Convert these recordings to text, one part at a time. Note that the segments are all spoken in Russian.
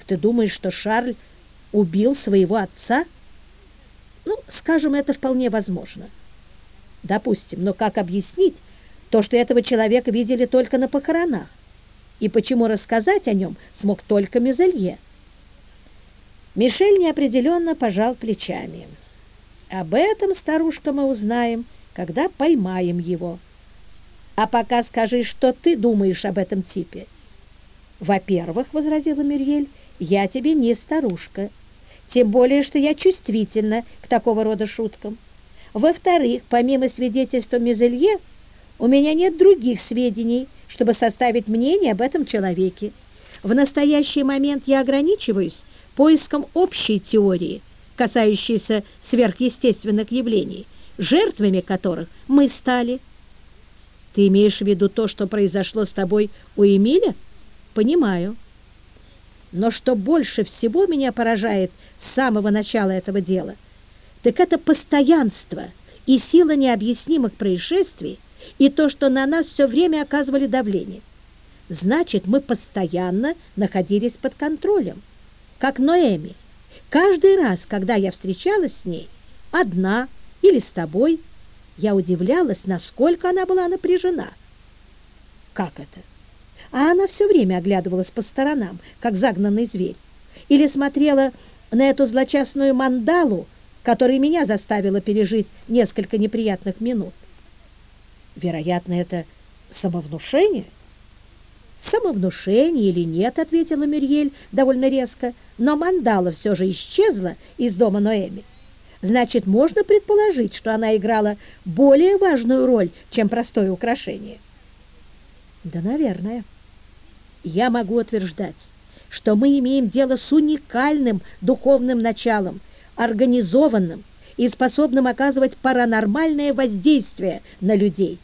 Ты думаешь, что Шарль убил своего отца? Ну, скажем, это вполне возможно. Допустим, но как объяснить то, что этого человека видели только на похоронах? И почему рассказать о нем смог только Мюзелье? Мишель неопределенно пожал плечами. Об этом, старушка, мы узнаем, когда поймаем его. А пока скажи, что ты думаешь об этом типе. Во-первых, возразила Мюрьель, я тебе не старушка, тем более, что я чувствительна к такого рода шуткам. Во-вторых, помимо свидетельства Мюзелье, у меня нет других сведений, чтобы составить мнение об этом человеке. В настоящий момент я ограничиваюсь поиском общей теории, касающейся сверхъестественных явлений, жертвами которых мы стали. Ты имеешь в виду то, что произошло с тобой у Эмиля? Понимаю. Но что больше всего меня поражает с самого начала этого дела, так это постоянство и сила необъяснимых происшествий, и то, что на нас все время оказывали давление. Значит, мы постоянно находились под контролем, как Ноэми. Каждый раз, когда я встречалась с ней, одна или с тобой, я удивлялась, насколько она была напряжена. Как это? А она все время оглядывалась по сторонам, как загнанный зверь, или смотрела на эту злочастную мандалу, которая меня заставила пережить несколько неприятных минут. Вероятно, это самовнушение? Самовнушение или нет, ответила Мюрьель довольно резко, но мандала все же исчезла из дома Ноэми. Значит, можно предположить, что она играла более важную роль, чем простое украшение. Да, наверное. Я могу утверждать, что мы имеем дело с уникальным духовным началом, организованным и способным оказывать паранормальное воздействие на людей.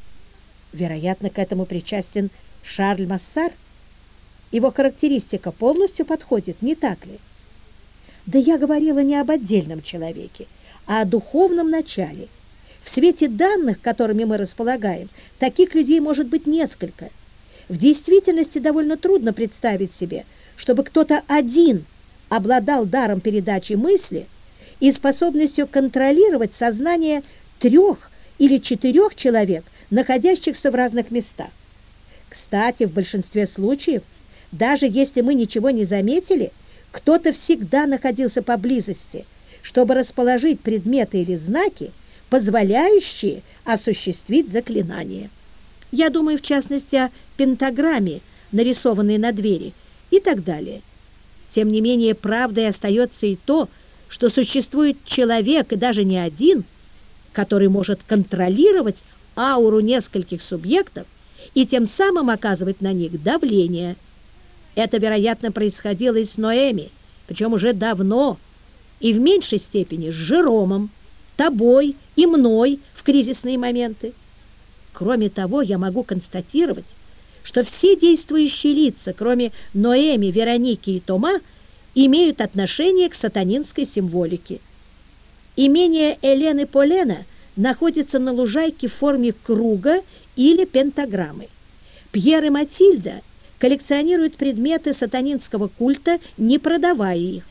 Вероятно, к этому причастен Шарль Массар. Его характеристика полностью подходит, не так ли? Да я говорила не об отдельном человеке, а о духовном начале. В свете данных, которыми мы располагаем, таких людей может быть несколько. В действительности довольно трудно представить себе, чтобы кто-то один обладал даром передачи мысли и способностью контролировать сознание 3 или 4 человек, находящихся в разных местах. Кстати, в большинстве случаев, даже если мы ничего не заметили, кто-то всегда находился поблизости, чтобы расположить предметы или знаки, позволяющие осуществить заклинание. Я думаю, в частности, о пентаграмме, нарисованной на двери, и так далее. Тем не менее, правдой остается и то, что существует человек, и даже не один, который может контролировать ауру нескольких субъектов и тем самым оказывать на них давление. Это, вероятно, происходило и с Ноэми, причем уже давно, и в меньшей степени с Жеромом, тобой и мной в кризисные моменты. Кроме того, я могу констатировать, что все действующие лица, кроме Ноэми, Вероники и Тома, имеют отношение к сатанинской символике. Имение Элены Полена находится на лужайке в форме круга или пентаграммы. Пьер и Матильда коллекционируют предметы сатанинского культа, не продавая их.